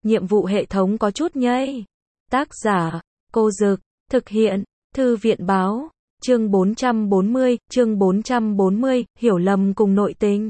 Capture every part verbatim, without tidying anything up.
nhiệm vụ hệ thống có chút nhây. Tác giả, Cô Dực, thực hiện, Thư viện Báo, chương bốn trăm bốn mươi, chương bốn trăm bốn mươi, hiểu lầm cùng nội tình.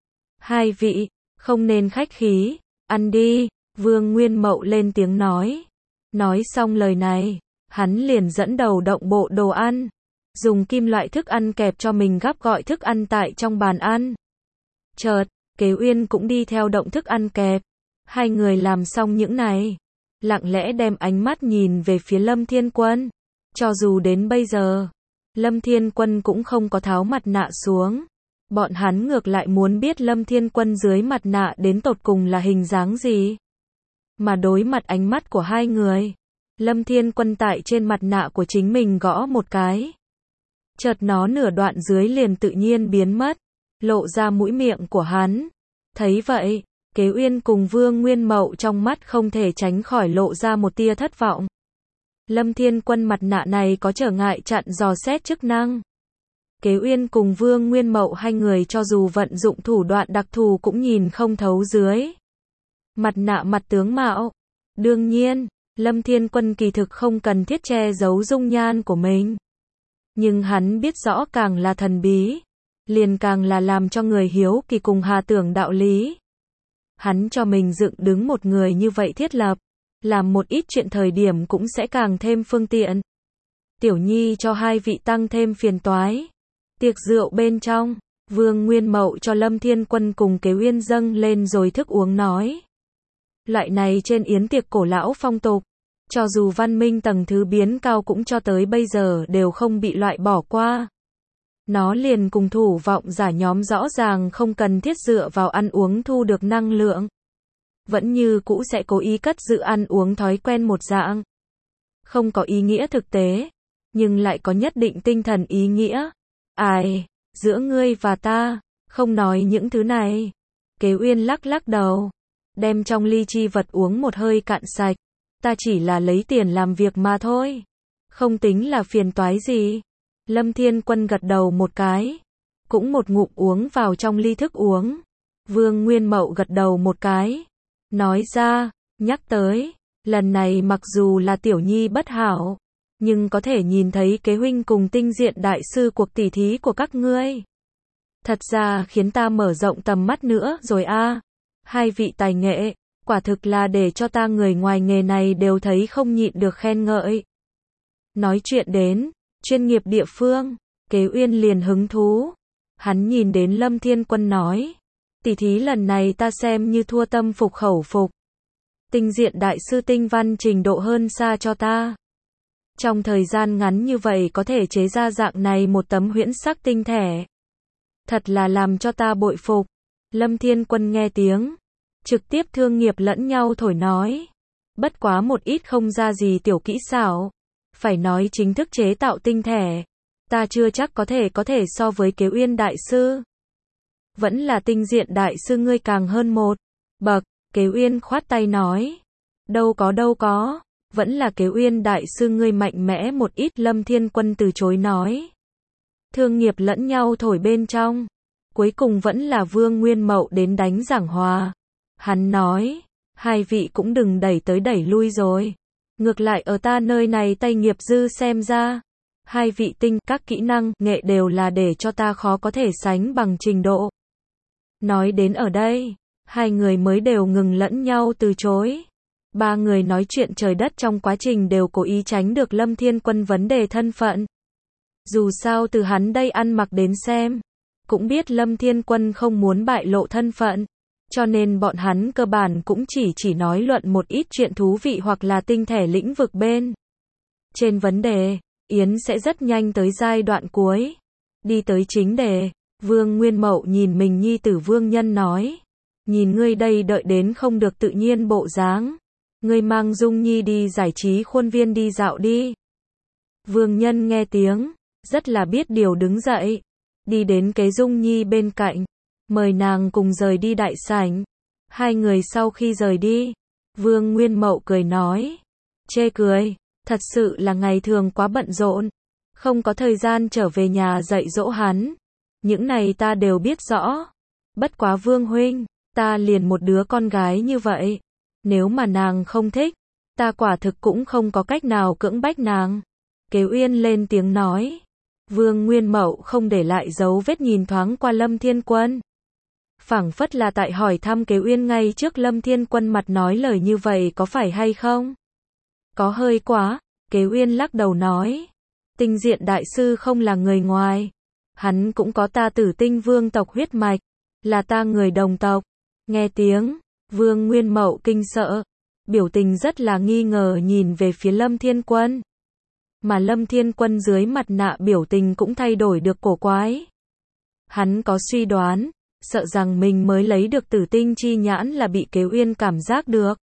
Hai vị, không nên khách khí, ăn đi, Vương Nguyên Mậu lên tiếng nói. Nói xong lời này, hắn liền dẫn đầu động bộ đồ ăn, dùng kim loại thức ăn kẹp cho mình gắp gọi thức ăn tại trong bàn ăn. Chợt, Kế Uyên cũng đi theo động thức ăn kẹp. Hai người làm xong những này, lặng lẽ đem ánh mắt nhìn về phía Lâm Thiên Quân. Cho dù đến bây giờ, Lâm Thiên Quân cũng không có tháo mặt nạ xuống. Bọn hắn ngược lại muốn biết Lâm Thiên Quân dưới mặt nạ đến tột cùng là hình dáng gì. Mà đối mặt ánh mắt của hai người, Lâm Thiên Quân tại trên mặt nạ của chính mình gõ một cái. Chợt nó nửa đoạn dưới liền tự nhiên biến mất, lộ ra mũi miệng của hắn. Thấy vậy, Kế Uyên cùng Vương Nguyên Mậu trong mắt không thể tránh khỏi lộ ra một tia thất vọng. Lâm Thiên Quân mặt nạ này có trở ngại chặn dò xét chức năng. Kế Uyên cùng Vương Nguyên Mậu hai người cho dù vận dụng thủ đoạn đặc thù cũng nhìn không thấu dưới mặt nạ mặt tướng mạo. Đương nhiên, Lâm Thiên Quân kỳ thực không cần thiết che giấu dung nhan của mình. Nhưng hắn biết rõ càng là thần bí, liền càng là làm cho người hiếu kỳ cùng hà tưởng đạo lý. Hắn cho mình dựng đứng một người như vậy thiết lập, làm một ít chuyện thời điểm cũng sẽ càng thêm phương tiện. Tiểu Nhi cho hai vị tăng thêm phiền toái. Tiệc rượu bên trong, Vương Nguyên Mậu cho Lâm Thiên Quân cùng Kế Uyên dâng lên rồi thức uống nói. Loại này trên yến tiệc cổ lão phong tục, cho dù văn minh tầng thứ biến cao cũng cho tới bây giờ đều không bị loại bỏ qua. Nó liền cùng thủ vọng giả nhóm rõ ràng không cần thiết dựa vào ăn uống thu được năng lượng. Vẫn như cũ sẽ cố ý cất giữ ăn uống thói quen một dạng. Không có ý nghĩa thực tế, nhưng lại có nhất định tinh thần ý nghĩa. Ai, giữa ngươi và ta, không nói những thứ này. Kế Uyên lắc lắc đầu, đem trong ly chi vật uống một hơi cạn sạch. Ta chỉ là lấy tiền làm việc mà thôi, không tính là phiền toái gì. Lâm Thiên Quân gật đầu một cái, cũng một ngụm uống vào trong ly thức uống. Vương Nguyên Mậu gật đầu một cái, nói ra, nhắc tới, lần này mặc dù là Tiểu Nhi bất hảo, nhưng có thể nhìn thấy Kế huynh cùng Tinh Diện đại sư cuộc tỉ thí của các ngươi. Thật ra khiến ta mở rộng tầm mắt nữa rồi a. Hai vị tài nghệ, quả thực là để cho ta người ngoài nghề này đều thấy không nhịn được khen ngợi. Nói chuyện đến chuyên nghiệp địa phương, Kế Uyên liền hứng thú. Hắn nhìn đến Lâm Thiên Quân nói, tỉ thí lần này ta xem như thua tâm phục khẩu phục. Tinh Diện đại sư tinh văn trình độ hơn xa cho ta. Trong thời gian ngắn như vậy có thể chế ra dạng này một tấm huyễn sắc tinh thể. Thật là làm cho ta bội phục. Lâm Thiên Quân nghe tiếng, trực tiếp thương nghiệp lẫn nhau thổi nói. Bất quá một ít không ra gì tiểu kỹ xảo. Phải nói chính thức chế tạo tinh thể, ta chưa chắc có thể có thể so với Kế Uyên đại sư. Vẫn là Tinh Diện đại sư ngươi càng hơn một bậc. Kế Uyên khoát tay nói. Đâu có đâu có, vẫn là Kế Uyên đại sư ngươi mạnh mẽ một ít. Lâm Thiên Quân từ chối nói. Thương nghiệp lẫn nhau thổi bên trong, cuối cùng vẫn là Vương Nguyên Mậu đến đánh giảng hòa. Hắn nói, hai vị cũng đừng đẩy tới đẩy lui rồi. Ngược lại ở ta nơi này tay nghiệp dư xem ra, hai vị tinh, các kỹ năng, nghệ đều là để cho ta khó có thể sánh bằng trình độ. Nói đến ở đây, hai người mới đều ngừng lẫn nhau từ chối. Ba người nói chuyện trời đất trong quá trình đều cố ý tránh được Lâm Thiên Quân vấn đề thân phận. Dù sao từ hắn đây ăn mặc đến xem, cũng biết Lâm Thiên Quân không muốn bại lộ thân phận. Cho nên bọn hắn cơ bản cũng chỉ chỉ nói luận một ít chuyện thú vị hoặc là tinh thể lĩnh vực bên trên vấn đề. Yến sẽ rất nhanh tới giai đoạn cuối. Đi tới chính đề, Vương Nguyên Mậu nhìn mình nhi tử Vương Nhân nói. Nhìn ngươi đây đợi đến không được tự nhiên bộ dáng. Ngươi mang Dung Nhi đi giải trí khuôn viên đi dạo đi. Vương Nhân nghe tiếng, rất là biết điều đứng dậy. Đi đến Kế Dung Nhi bên cạnh, mời nàng cùng rời đi đại sảnh. Hai người sau khi rời đi, Vương Nguyên Mậu cười nói. Chê cười, thật sự là ngày thường quá bận rộn, không có thời gian trở về nhà dạy dỗ hắn. Những này ta đều biết rõ. Bất quá Vương huynh, ta liền một đứa con gái như vậy, Nếu mà nàng không thích, ta quả thực cũng không có cách nào cưỡng bách nàng. Kế Uyên lên tiếng nói. Vương Nguyên Mậu không để lại dấu vết nhìn thoáng qua Lâm Thiên Quân. Phảng phất là tại hỏi thăm Kế Uyên ngay trước Lâm Thiên Quân mặt nói lời như vậy có phải hay không? Có hơi quá, Kế Uyên lắc đầu nói. Tinh Diện đại sư không là người ngoài. Hắn cũng có ta Tử Tinh vương tộc huyết mạch, là ta người đồng tộc. Nghe tiếng, Vương Nguyên Mậu kinh sợ, biểu tình rất là nghi ngờ nhìn về phía Lâm Thiên Quân. Mà Lâm Thiên Quân dưới mặt nạ biểu tình cũng thay đổi được cổ quái. Hắn có suy đoán, sợ rằng mình mới lấy được Tử Tinh chi nhãn là bị Kế Uyên cảm giác được.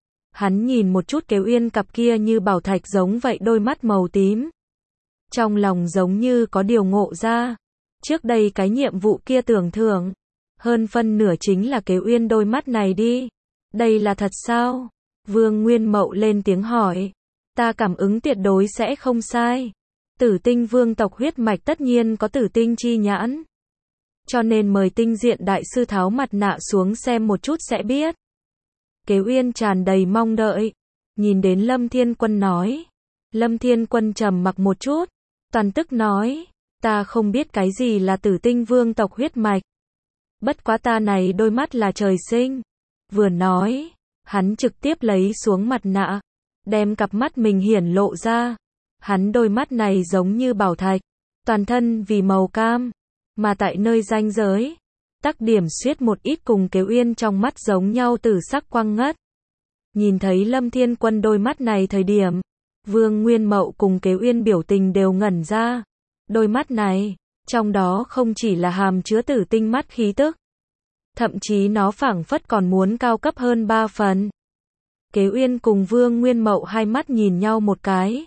Hắn nhìn một chút Kế Uyên cặp kia như bảo thạch giống vậy đôi mắt màu tím. Trong lòng giống như có điều ngộ ra. Trước đây cái nhiệm vụ kia tưởng thưởng, hơn phân nửa chính là Kế Uyên đôi mắt này đi. Đây là thật sao? Vương Nguyên Mậu lên tiếng hỏi. Ta cảm ứng tuyệt đối sẽ không sai. Tử Tinh vương tộc huyết mạch tất nhiên có Tử Tinh chi nhãn. Cho nên mời Tinh Diện đại sư tháo mặt nạ xuống xem một chút sẽ biết. Kế Uyên tràn đầy mong đợi. Nhìn đến Lâm Thiên Quân nói. Lâm Thiên Quân trầm mặc một chút. Toàn tức nói. Ta không biết cái gì là Tử Tinh vương tộc huyết mạch. Bất quá ta này đôi mắt là trời sinh. Vừa nói, hắn trực tiếp lấy xuống mặt nạ, đem cặp mắt mình hiển lộ ra. Hắn đôi mắt này giống như bảo thạch, toàn thân vì màu cam, mà tại nơi ranh giới, tắc điểm xuyết một ít cùng Kế Uyên trong mắt giống nhau tử sắc quang ngất. Nhìn thấy Lâm Thiên Quân đôi mắt này thời điểm, Vương Nguyên Mậu cùng Kế Uyên biểu tình đều ngẩn ra. Đôi mắt này, trong đó không chỉ là hàm chứa tử tinh mắt khí tức, thậm chí nó phảng phất còn muốn cao cấp hơn ba phần. Kế Uyên cùng Vương Nguyên Mậu hai mắt nhìn nhau một cái,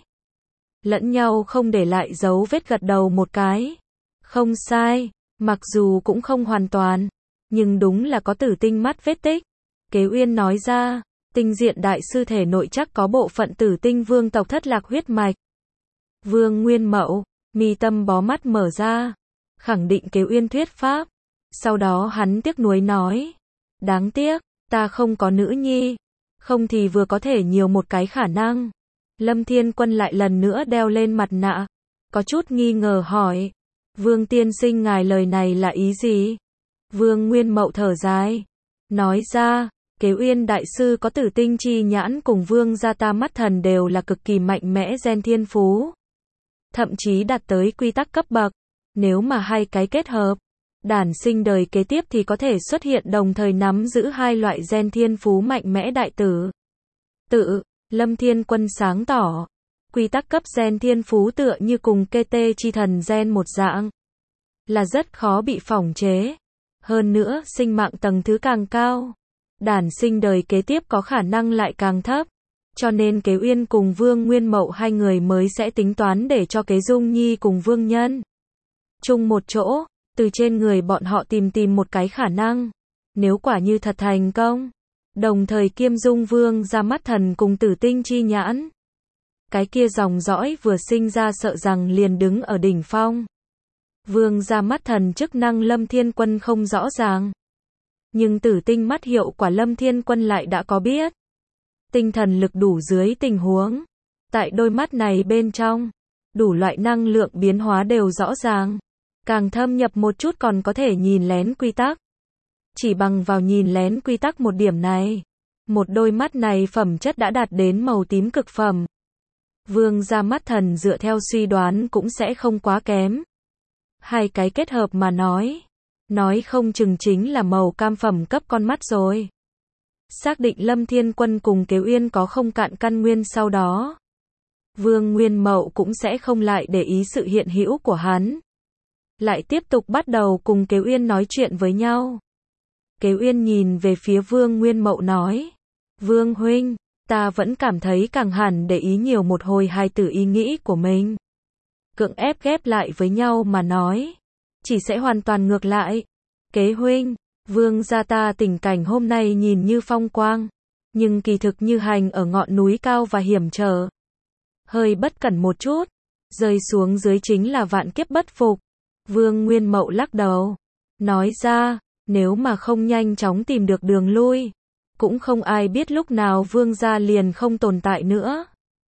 lẫn nhau không để lại dấu vết gật đầu một cái. Không sai, mặc dù cũng không hoàn toàn, nhưng đúng là có tử tinh mắt vết tích. Kế Uyên nói ra, Tinh Diện đại sư thể nội chắc có bộ phận Tử Tinh vương tộc thất lạc huyết mạch. Vương Nguyên Mậu, mi tâm bó mắt mở ra, khẳng định Kế Uyên thuyết pháp. Sau đó hắn tiếc nuối nói, đáng tiếc, ta không có nữ nhi, không thì vừa có thể nhiều một cái khả năng. Lâm Thiên Quân lại lần nữa đeo lên mặt nạ, có chút nghi ngờ hỏi, Vương tiên sinh ngài lời này là ý gì? Vương Nguyên Mậu thở dài, nói ra, Kế Uyên đại sư có Tử Tinh chi nhãn cùng Vương gia ta mắt thần đều là cực kỳ mạnh mẽ gen thiên phú, thậm chí đạt tới quy tắc cấp bậc. Nếu mà hai cái kết hợp, đản sinh đời kế tiếp thì có thể xuất hiện đồng thời nắm giữ hai loại gen thiên phú mạnh mẽ đại tử. Tự, Lâm Thiên Quân sáng tỏ, quy tắc cấp gen thiên phú tựa như cùng kê tê chi thần gen một dạng, là rất khó bị phỏng chế. Hơn nữa, sinh mạng tầng thứ càng cao, đản sinh đời kế tiếp có khả năng lại càng thấp. Cho nên Kế Uyên cùng Vương Nguyên Mậu hai người mới sẽ tính toán để cho Kế Dung Nhi cùng Vương Nhân chung một chỗ, từ trên người bọn họ tìm tìm một cái khả năng. Nếu quả như thật thành công, đồng thời kiêm dung Vương ra mắt thần cùng Tử Tinh chi nhãn, cái kia dòng dõi vừa sinh ra sợ rằng liền đứng ở đỉnh phong. Vương ra mắt thần chức năng Lâm Thiên Quân không rõ ràng, nhưng Tử Tinh mắt hiệu quả Lâm Thiên Quân lại đã có biết. Tinh thần lực đủ dưới tình huống, tại đôi mắt này bên trong, đủ loại năng lượng biến hóa đều rõ ràng. Càng thâm nhập một chút còn có thể nhìn lén quy tắc. Chỉ bằng vào nhìn lén quy tắc một điểm này, một đôi mắt này phẩm chất đã đạt đến màu tím cực phẩm. Vương ra mắt thần dựa theo suy đoán cũng sẽ không quá kém. Hai cái kết hợp mà nói, nói không chừng chính là màu cam phẩm cấp con mắt rồi. Xác định Lâm Thiên Quân cùng Kế Uyên có không cạn căn nguyên sau đó, Vương Nguyên Mậu cũng sẽ không lại để ý sự hiện hữu của hắn. Lại tiếp tục bắt đầu cùng Kế Uyên nói chuyện với nhau. Kế Uyên nhìn về phía Vương Nguyên Mậu nói, Vương huynh, ta vẫn cảm thấy càng hẳn để ý nhiều một hồi hài tử ý nghĩ của mình. Cưỡng ép ghép lại với nhau mà nói, chỉ sẽ hoàn toàn ngược lại. Kế huynh, Vương gia ta tình cảnh hôm nay nhìn như phong quang, nhưng kỳ thực như hành ở ngọn núi cao và hiểm trở. Hơi bất cẩn một chút, rơi xuống dưới chính là vạn kiếp bất phục. Vương Nguyên Mậu lắc đầu, nói ra, nếu mà không nhanh chóng tìm được đường lui, cũng không ai biết lúc nào vương gia liền không tồn tại nữa.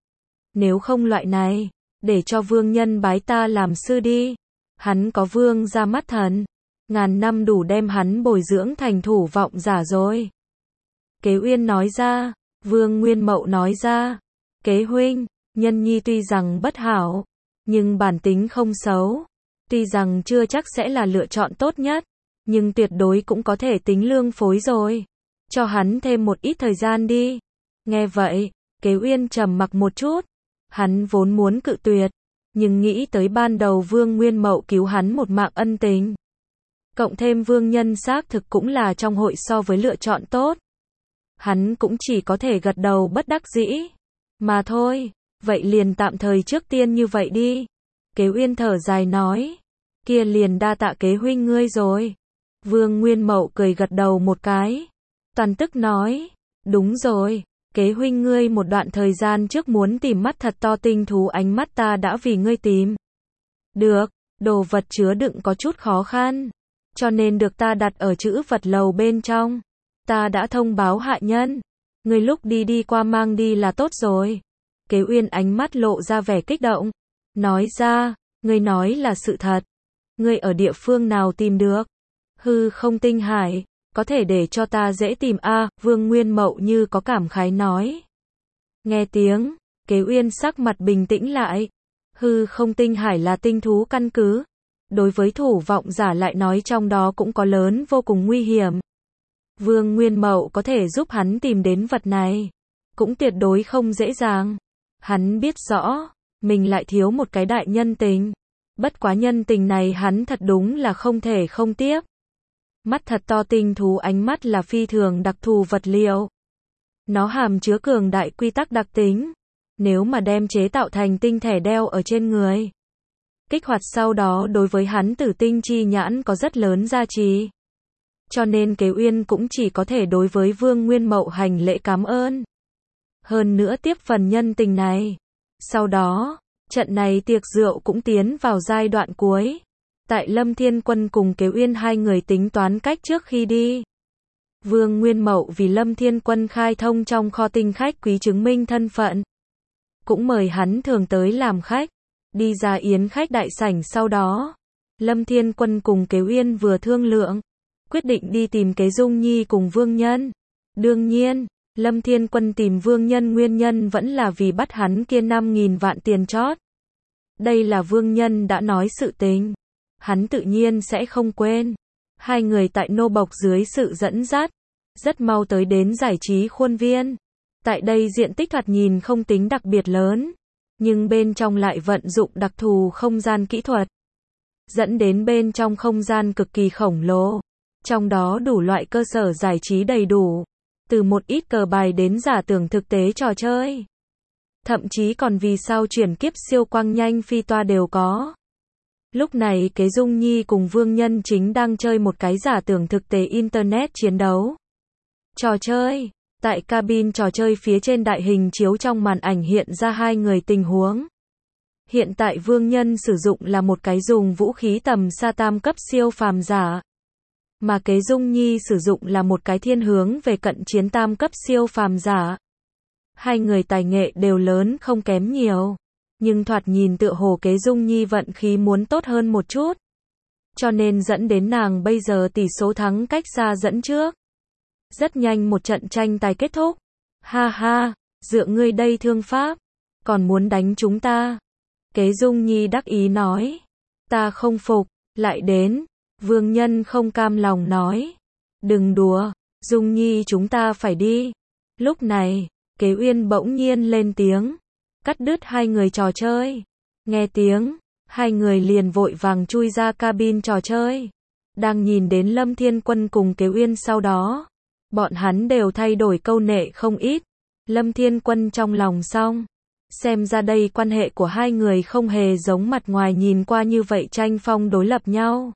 Nếu không loại này, để cho vương nhân bái ta làm sư đi. Hắn có vương gia mắt thần, ngàn năm đủ đem hắn bồi dưỡng thành thủ vọng giả rồi. Kế Uyên nói ra, Vương Nguyên Mậu nói ra, Kế huynh, nhân nhi tuy rằng bất hảo, nhưng bản tính không xấu. Tuy rằng chưa chắc sẽ là lựa chọn tốt nhất, nhưng tuyệt đối cũng có thể tính lương phối rồi. Cho hắn thêm một ít thời gian đi. Nghe vậy, Kế Uyên trầm mặc một chút. Hắn vốn muốn cự tuyệt, nhưng nghĩ tới ban đầu Vương Nguyên Mậu cứu hắn một mạng ân tình. Cộng thêm Vương Nhân xác thực cũng là trong hội so với lựa chọn tốt. Hắn cũng chỉ có thể gật đầu bất đắc dĩ. Mà thôi, vậy liền tạm thời trước tiên như vậy đi. Kế Uyên thở dài nói, kia liền đa tạ Kế huynh ngươi rồi. Vương Nguyên Mậu cười gật đầu một cái. Toàn tức nói, đúng rồi, Kế huynh ngươi một đoạn thời gian trước muốn tìm mắt thật to tinh thú ánh mắt ta đã vì ngươi tìm. Được, đồ vật chứa đựng có chút khó khăn, cho nên được ta đặt ở trữ vật lầu bên trong. Ta đã thông báo hạ nhân, ngươi lúc đi đi qua mang đi là tốt rồi. Kế Uyên ánh mắt lộ ra vẻ kích động, nói ra, ngươi nói là sự thật. Ngươi ở địa phương nào tìm được? Hư không tinh hải, có thể để cho ta dễ tìm a à, Vương Nguyên Mậu như có cảm khái nói. Nghe tiếng, Kế Uyên sắc mặt bình tĩnh lại. Hư không tinh hải là tinh thú căn cứ. Đối với thủ vọng giả lại nói trong đó cũng có lớn vô cùng nguy hiểm. Vương Nguyên Mậu có thể giúp hắn tìm đến vật này, cũng tuyệt đối không dễ dàng. Hắn biết rõ, mình lại thiếu một cái đại nhân tình. Bất quá nhân tình này hắn thật đúng là không thể không tiếp. Mắt thật to tinh thú ánh mắt là phi thường đặc thù vật liệu. Nó hàm chứa cường đại quy tắc đặc tính. Nếu mà đem chế tạo thành tinh thể đeo ở trên người, kích hoạt sau đó đối với hắn tử tinh chi nhãn có rất lớn giá trị. Cho nên Kế Uyên cũng chỉ có thể đối với Vương Nguyên Mậu hành lễ cảm ơn. Hơn nữa tiếp phần nhân tình này. Sau đó, trận này tiệc rượu cũng tiến vào giai đoạn cuối. Tại Lâm Thiên Quân cùng Kế Uyên hai người tính toán cách trước khi đi. Vương Nguyên Mậu vì Lâm Thiên Quân khai thông trong kho tinh khách quý chứng minh thân phận. Cũng mời hắn thường tới làm khách. Đi ra yến khách đại sảnh sau đó. Lâm Thiên Quân cùng Kế Uyên vừa thương lượng. Quyết định đi tìm Kế Dung Nhi cùng Vương Nhân. Đương nhiên, Lâm Thiên Quân tìm Vương Nhân nguyên nhân vẫn là vì bắt hắn kia năm nghìn vạn tiền chót. Đây là Vương Nhân đã nói sự tình. Hắn tự nhiên sẽ không quên. Hai người tại nô bộc dưới sự dẫn dắt, rất mau tới đến giải trí khuôn viên. Tại đây diện tích thoạt nhìn không tính đặc biệt lớn, nhưng bên trong lại vận dụng đặc thù không gian kỹ thuật, dẫn đến bên trong không gian cực kỳ khổng lồ. Trong đó đủ loại cơ sở giải trí đầy đủ, từ một ít cờ bài đến giả tưởng thực tế trò chơi. Thậm chí còn vì sao chuyển kiếp siêu quang nhanh phi toa đều có. Lúc này Kế Dung Nhi cùng Vương Nhân chính đang chơi một cái giả tưởng thực tế Internet chiến đấu. Trò chơi, tại cabin trò chơi phía trên đại hình chiếu trong màn ảnh hiện ra hai người tình huống. Hiện tại Vương Nhân sử dụng là một cái dùng vũ khí tầm xa tam cấp siêu phàm giả. Mà Kế Dung Nhi sử dụng là một cái thiên hướng về cận chiến tam cấp siêu phàm giả. Hai người tài nghệ đều lớn không kém nhiều. Nhưng thoạt nhìn tựa hồ Kế Dung Nhi vận khí muốn tốt hơn một chút. Cho nên dẫn đến nàng bây giờ tỷ số thắng cách xa dẫn trước. Rất nhanh một trận tranh tài kết thúc. Ha ha, dựa ngươi đây thương pháp, còn muốn đánh chúng ta. Kế Dung Nhi đắc ý nói. Ta không phục, lại đến. Vương Nhân không cam lòng nói. Đừng đùa, Dung Nhi chúng ta phải đi. Lúc này, Kế Uyên bỗng nhiên lên tiếng. Cắt đứt hai người trò chơi. Nghe tiếng, hai người liền vội vàng chui ra cabin trò chơi. Đang nhìn đến Lâm Thiên Quân cùng Kế Uyên sau đó. Bọn hắn đều thay đổi câu nệ không ít. Lâm Thiên Quân trong lòng xong. Xem ra đây quan hệ của hai người không hề giống mặt ngoài nhìn qua như vậy tranh phong đối lập nhau.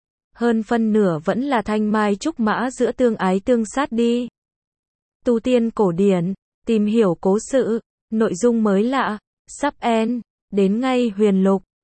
Hơn phân nửa vẫn là thanh mai trúc mã giữa tương ái tương sát đi. Tu tiên cổ điển, tìm hiểu cố sự, nội dung mới lạ, sắp end, đến ngay huyền lục.